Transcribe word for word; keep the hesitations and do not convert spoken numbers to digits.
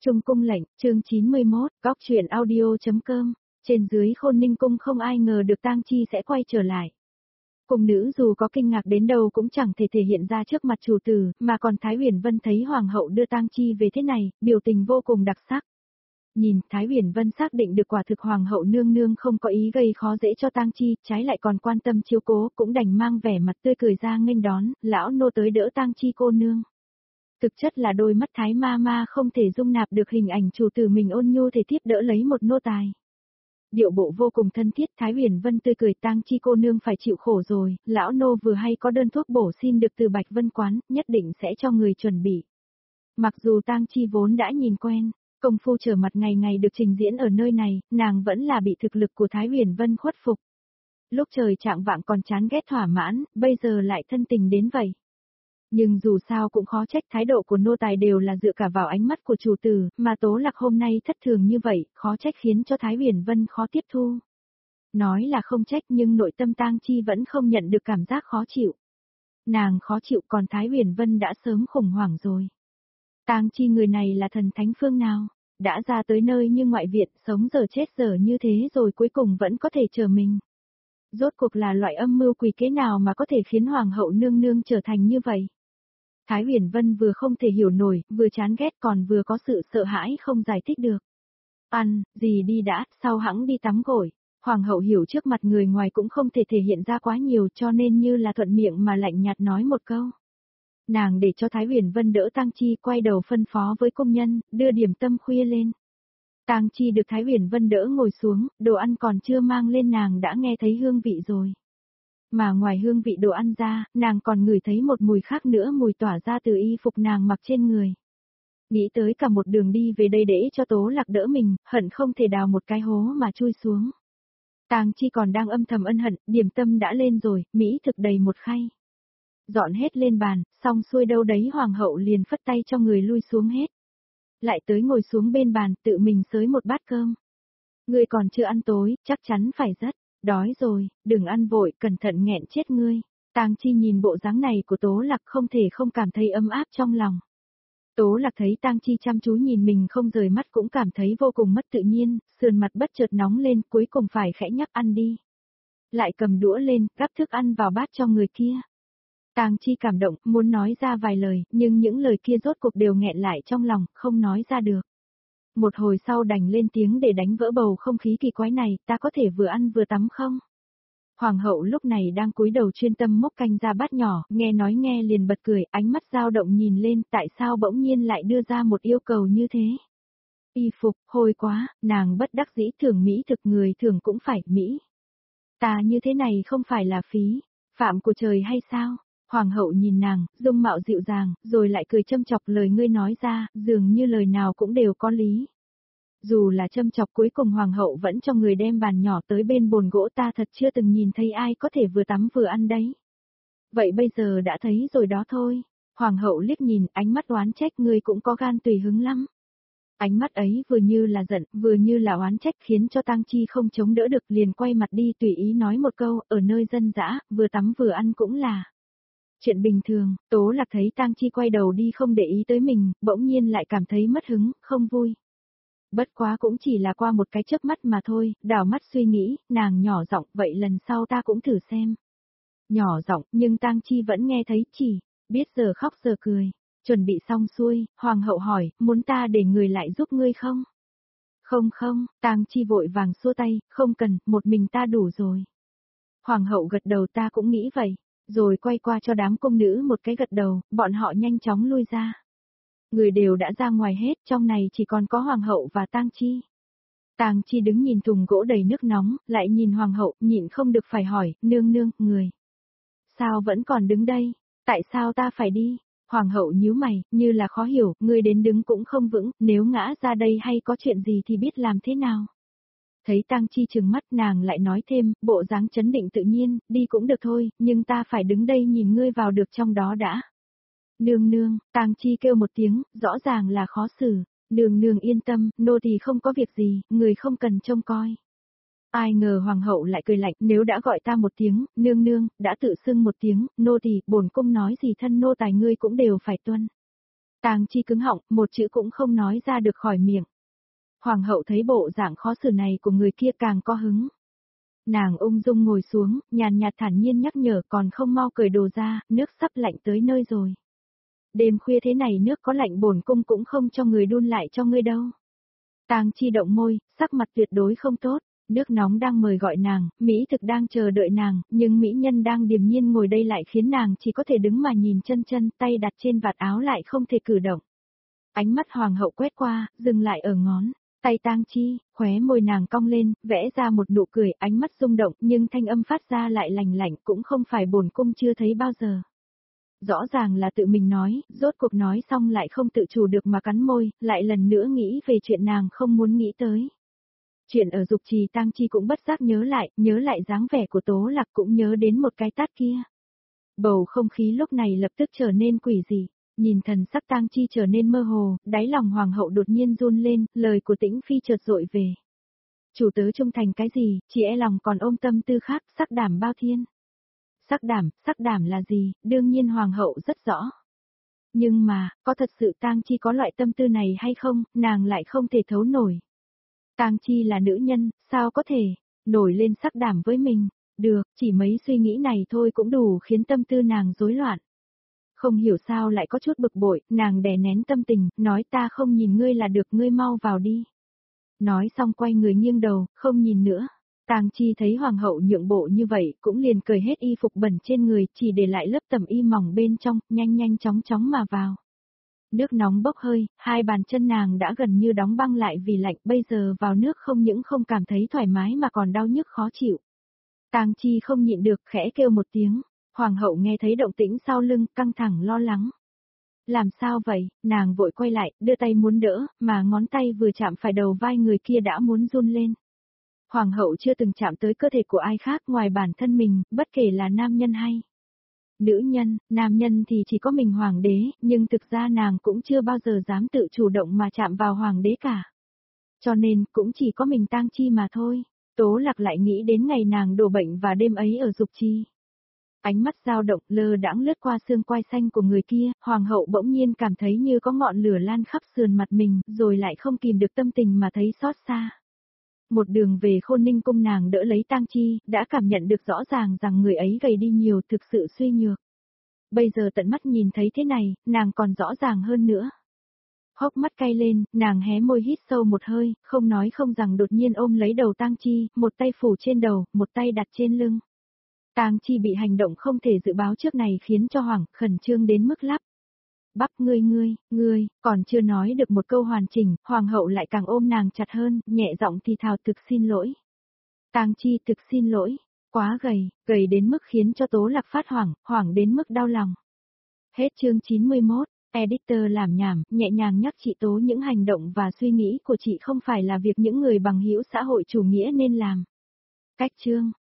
Trung cung lệnh, chương chín mươi mốt, góc truyện audio.com, trên dưới Khôn Ninh cung không ai ngờ được Tang Chi sẽ quay trở lại. Cung nữ dù có kinh ngạc đến đâu cũng chẳng thể thể hiện ra trước mặt chủ tử, mà còn Thái Huyền Vân thấy hoàng hậu đưa Tang Chi về thế này, biểu tình vô cùng đặc sắc. Nhìn, Thái Huyền Vân xác định được quả thực hoàng hậu nương nương không có ý gây khó dễ cho Tang Chi, trái lại còn quan tâm chiếu cố, cũng đành mang vẻ mặt tươi cười ra nghênh đón, lão nô tới đỡ Tang Chi cô nương. Thực chất là đôi mắt Thái ma ma không thể dung nạp được hình ảnh chủ tử mình ôn nhu thể tiếp đỡ lấy một nô tài. Điệu bộ vô cùng thân thiết, Thái Huyền Vân tươi cười, Tang Chi cô nương phải chịu khổ rồi, lão nô vừa hay có đơn thuốc bổ xin được từ Bạch Vân quán, nhất định sẽ cho người chuẩn bị. Mặc dù Tang Chi vốn đã nhìn quen, công phu trở mặt ngày ngày được trình diễn ở nơi này, nàng vẫn là bị thực lực của Thái Huyền Vân khuất phục. Lúc trời trạng vạng còn chán ghét thỏa mãn, bây giờ lại thân tình đến vậy. Nhưng dù sao cũng khó trách, thái độ của nô tài đều là dựa cả vào ánh mắt của chủ tử, mà Tố Lạc hôm nay thất thường như vậy, khó trách khiến cho Thái Huyền Vân khó tiếp thu. Nói là không trách nhưng nội tâm Tang Chi vẫn không nhận được cảm giác khó chịu. Nàng khó chịu, còn Thái Huyền Vân đã sớm khủng hoảng rồi. Tang Chi người này là thần thánh phương nào, đã ra tới nơi như ngoại viện, sống giờ chết giờ như thế rồi cuối cùng vẫn có thể chờ mình. Rốt cuộc là loại âm mưu quỷ kế nào mà có thể khiến hoàng hậu nương nương trở thành như vậy? Thái Huyền Vân vừa không thể hiểu nổi, vừa chán ghét còn vừa có sự sợ hãi không giải thích được. Ăn, gì đi đã, sau hẵng đi tắm gội. Hoàng hậu hiểu trước mặt người ngoài cũng không thể thể hiện ra quá nhiều, cho nên như là thuận miệng mà lạnh nhạt nói một câu. Nàng để cho Thái Huyền Vân đỡ Tang Chi, quay đầu phân phó với công nhân, đưa điểm tâm khuya lên. Tang Chi được Thái Huyền Vân đỡ ngồi xuống, đồ ăn còn chưa mang lên nàng đã nghe thấy hương vị rồi. Mà ngoài hương vị đồ ăn ra, nàng còn ngửi thấy một mùi khác nữa, mùi tỏa ra từ y phục nàng mặc trên người. Nghĩ tới cả một đường đi về đây để cho Tố Lạc đỡ mình, hận không thể đào một cái hố mà chui xuống. Tang Chi còn đang âm thầm ân hận, điểm tâm đã lên rồi, mỹ thực đầy một khay. Dọn hết lên bàn, xong xuôi đâu đấy hoàng hậu liền phất tay cho người lui xuống hết. Lại tới ngồi xuống bên bàn, tự mình xới một bát cơm. Ngươi còn chưa ăn tối, chắc chắn phải rất đói rồi, đừng ăn vội, cẩn thận nghẹn chết ngươi. Tang Chi nhìn bộ dáng này của Tố Lạc không thể không cảm thấy ấm áp trong lòng. Tố Lạc thấy Tang Chi chăm chú nhìn mình không rời mắt cũng cảm thấy vô cùng mất tự nhiên, sườn mặt bất chợt nóng lên, cuối cùng phải khẽ nhắc ăn đi. Lại cầm đũa lên, gắp thức ăn vào bát cho người kia. Tang Chi cảm động, muốn nói ra vài lời, nhưng những lời kia rốt cuộc đều nghẹn lại trong lòng, không nói ra được. Một hồi sau đành lên tiếng để đánh vỡ bầu không khí kỳ quái này, ta có thể vừa ăn vừa tắm không? Hoàng hậu lúc này đang cúi đầu chuyên tâm múc canh ra bát nhỏ, nghe nói nghe liền bật cười, ánh mắt dao động nhìn lên, tại sao bỗng nhiên lại đưa ra một yêu cầu như thế? Y phục, hôi quá, nàng bất đắc dĩ, thường mỹ thực người thường cũng phải mỹ. Ta như thế này không phải là phí, phạm của trời hay sao? Hoàng hậu nhìn nàng, dung mạo dịu dàng, rồi lại cười châm chọc, lời ngươi nói ra, dường như lời nào cũng đều có lý. Dù là châm chọc, cuối cùng hoàng hậu vẫn cho người đem bàn nhỏ tới bên bồn gỗ, ta thật chưa từng nhìn thấy ai có thể vừa tắm vừa ăn đấy. Vậy bây giờ đã thấy rồi đó thôi. Hoàng hậu liếc nhìn, ánh mắt oán trách, ngươi cũng có gan tùy hứng lắm. Ánh mắt ấy vừa như là giận, vừa như là oán trách, khiến cho Tang Chi không chống đỡ được, liền quay mặt đi tùy ý nói một câu, ở nơi dân dã, vừa tắm vừa ăn cũng là chuyện bình thường. Tố Lạc thấy Tang Chi quay đầu đi không để ý tới mình, bỗng nhiên lại cảm thấy mất hứng, không vui. Bất quá cũng chỉ là qua một cái chớp mắt mà thôi, đảo mắt suy nghĩ, nàng nhỏ giọng, vậy lần sau ta cũng thử xem. Nhỏ giọng, nhưng Tang Chi vẫn nghe thấy, chỉ biết giờ khóc giờ cười. Chuẩn bị xong xuôi, hoàng hậu hỏi, muốn ta để người lại giúp ngươi không? Không không, Tang Chi vội vàng xua tay, không cần, một mình ta đủ rồi. Hoàng hậu gật đầu, ta cũng nghĩ vậy. Rồi quay qua cho đám cung nữ một cái gật đầu, bọn họ nhanh chóng lui ra. Người đều đã ra ngoài hết, trong này chỉ còn có hoàng hậu và Tang Chi. Tang Chi đứng nhìn thùng gỗ đầy nước nóng, lại nhìn hoàng hậu, nhịn không được phải hỏi, nương nương, người. Sao vẫn còn đứng đây? Tại sao ta phải đi? Hoàng hậu nhíu mày, như là khó hiểu, người đến đứng cũng không vững, nếu ngã ra đây hay có chuyện gì thì biết làm thế nào? Thấy Tang Chi trừng mắt, nàng lại nói thêm, bộ dáng chấn định tự nhiên, đi cũng được thôi, nhưng ta phải đứng đây nhìn ngươi vào được trong đó đã. Nương nương, Tang Chi kêu một tiếng, rõ ràng là khó xử. Nương nương yên tâm, nô tỳ không có việc gì, người không cần trông coi. Ai ngờ hoàng hậu lại cười lạnh, nếu đã gọi ta một tiếng, nương nương, đã tự xưng một tiếng, nô tỳ, bổn cung nói gì thân nô tài ngươi cũng đều phải tuân. Tang Chi cứng họng, một chữ cũng không nói ra được khỏi miệng. Hoàng hậu thấy bộ dạng khó xử này của người kia càng có hứng. Nàng ung dung ngồi xuống, nhàn nhạt thản nhiên nhắc nhở còn không mau cởi đồ ra, nước sắp lạnh tới nơi rồi. Đêm khuya thế này nước có lạnh bổn cung cũng không cho người đun lại cho ngươi đâu. Tang Chi động môi, sắc mặt tuyệt đối không tốt, nước nóng đang mời gọi nàng, mỹ thực đang chờ đợi nàng, nhưng mỹ nhân đang điềm nhiên ngồi đây lại khiến nàng chỉ có thể đứng mà nhìn chân chân, tay đặt trên vạt áo lại không thể cử động. Ánh mắt hoàng hậu quét qua, dừng lại ở ngón tay Tang Chi, khóe môi nàng cong lên, vẽ ra một nụ cười, ánh mắt rung động, nhưng thanh âm phát ra lại lành lạnh, cũng không phải bổn cung chưa thấy bao giờ. Rõ ràng là tự mình nói, rốt cuộc nói xong lại không tự chủ được mà cắn môi, lại lần nữa nghĩ về chuyện nàng không muốn nghĩ tới. Chuyện ở Dục Trì Tang Chi cũng bất giác nhớ lại, nhớ lại dáng vẻ của Tố Lạc, cũng nhớ đến một cái tát kia. Bầu không khí lúc này lập tức trở nên quỷ dị. Nhìn thần sắc Tang Chi trở nên mơ hồ, đáy lòng hoàng hậu đột nhiên run lên, lời của Tĩnh Phi chợt dội về. Chủ tớ trung thành cái gì, chỉ e lòng còn ôm tâm tư khác, sắc đảm bao thiên. Sắc đảm, sắc đảm là gì, đương nhiên hoàng hậu rất rõ. Nhưng mà, có thật sự Tang Chi có loại tâm tư này hay không, nàng lại không thể thấu nổi. Tang Chi là nữ nhân, sao có thể nổi lên sắc đảm với mình? Được, chỉ mấy suy nghĩ này thôi cũng đủ khiến tâm tư nàng rối loạn. Không hiểu sao lại có chút bực bội, nàng đè nén tâm tình, nói ta không nhìn ngươi là được, ngươi mau vào đi. Nói xong quay người nghiêng đầu, không nhìn nữa. Tang Chi thấy hoàng hậu nhượng bộ như vậy, cũng liền cởi hết y phục bẩn trên người, chỉ để lại lớp tẩm y mỏng bên trong, nhanh nhanh chóng chóng mà vào. Nước nóng bốc hơi, hai bàn chân nàng đã gần như đóng băng lại vì lạnh, bây giờ vào nước không những không cảm thấy thoải mái mà còn đau nhức khó chịu. Tang Chi không nhịn được khẽ kêu một tiếng. Hoàng hậu nghe thấy động tĩnh sau lưng, căng thẳng lo lắng. Làm sao vậy, nàng vội quay lại, đưa tay muốn đỡ, mà ngón tay vừa chạm phải đầu vai người kia đã muốn run lên. Hoàng hậu chưa từng chạm tới cơ thể của ai khác ngoài bản thân mình, bất kể là nam nhân hay nữ nhân, nam nhân thì chỉ có mình hoàng đế, nhưng thực ra nàng cũng chưa bao giờ dám tự chủ động mà chạm vào hoàng đế cả. Cho nên, cũng chỉ có mình Tang Chi mà thôi. Tố Lạc lại nghĩ đến ngày nàng đổ bệnh và đêm ấy ở Dục Trì. Ánh mắt dao động lơ đãng lướt qua xương quai xanh của người kia, hoàng hậu bỗng nhiên cảm thấy như có ngọn lửa lan khắp sườn mặt mình, rồi lại không kìm được tâm tình mà thấy xót xa. Một đường về Khôn Ninh cung nàng đỡ lấy Tang Chi, đã cảm nhận được rõ ràng rằng người ấy gầy đi nhiều, thực sự suy nhược. Bây giờ tận mắt nhìn thấy thế này, nàng còn rõ ràng hơn nữa. Hốc mắt cay lên, nàng hé môi hít sâu một hơi, không nói không rằng đột nhiên ôm lấy đầu Tang Chi, một tay phủ trên đầu, một tay đặt trên lưng. Tang Chi bị hành động không thể dự báo trước này khiến cho Hoàng khẩn trương đến mức lắp bắp ngươi ngươi, ngươi, còn chưa nói được một câu hoàn chỉnh, hoàng hậu lại càng ôm nàng chặt hơn, nhẹ giọng thì thào thực xin lỗi. Tang Chi thực xin lỗi, quá gầy, gầy đến mức khiến cho Tố Lạc phát hoảng, hoảng đến mức đau lòng. Hết chương chín mươi mốt, editor làm nhảm, nhẹ nhàng nhắc chị Tố những hành động và suy nghĩ của chị không phải là việc những người bằng hữu xã hội chủ nghĩa nên làm. Cách chương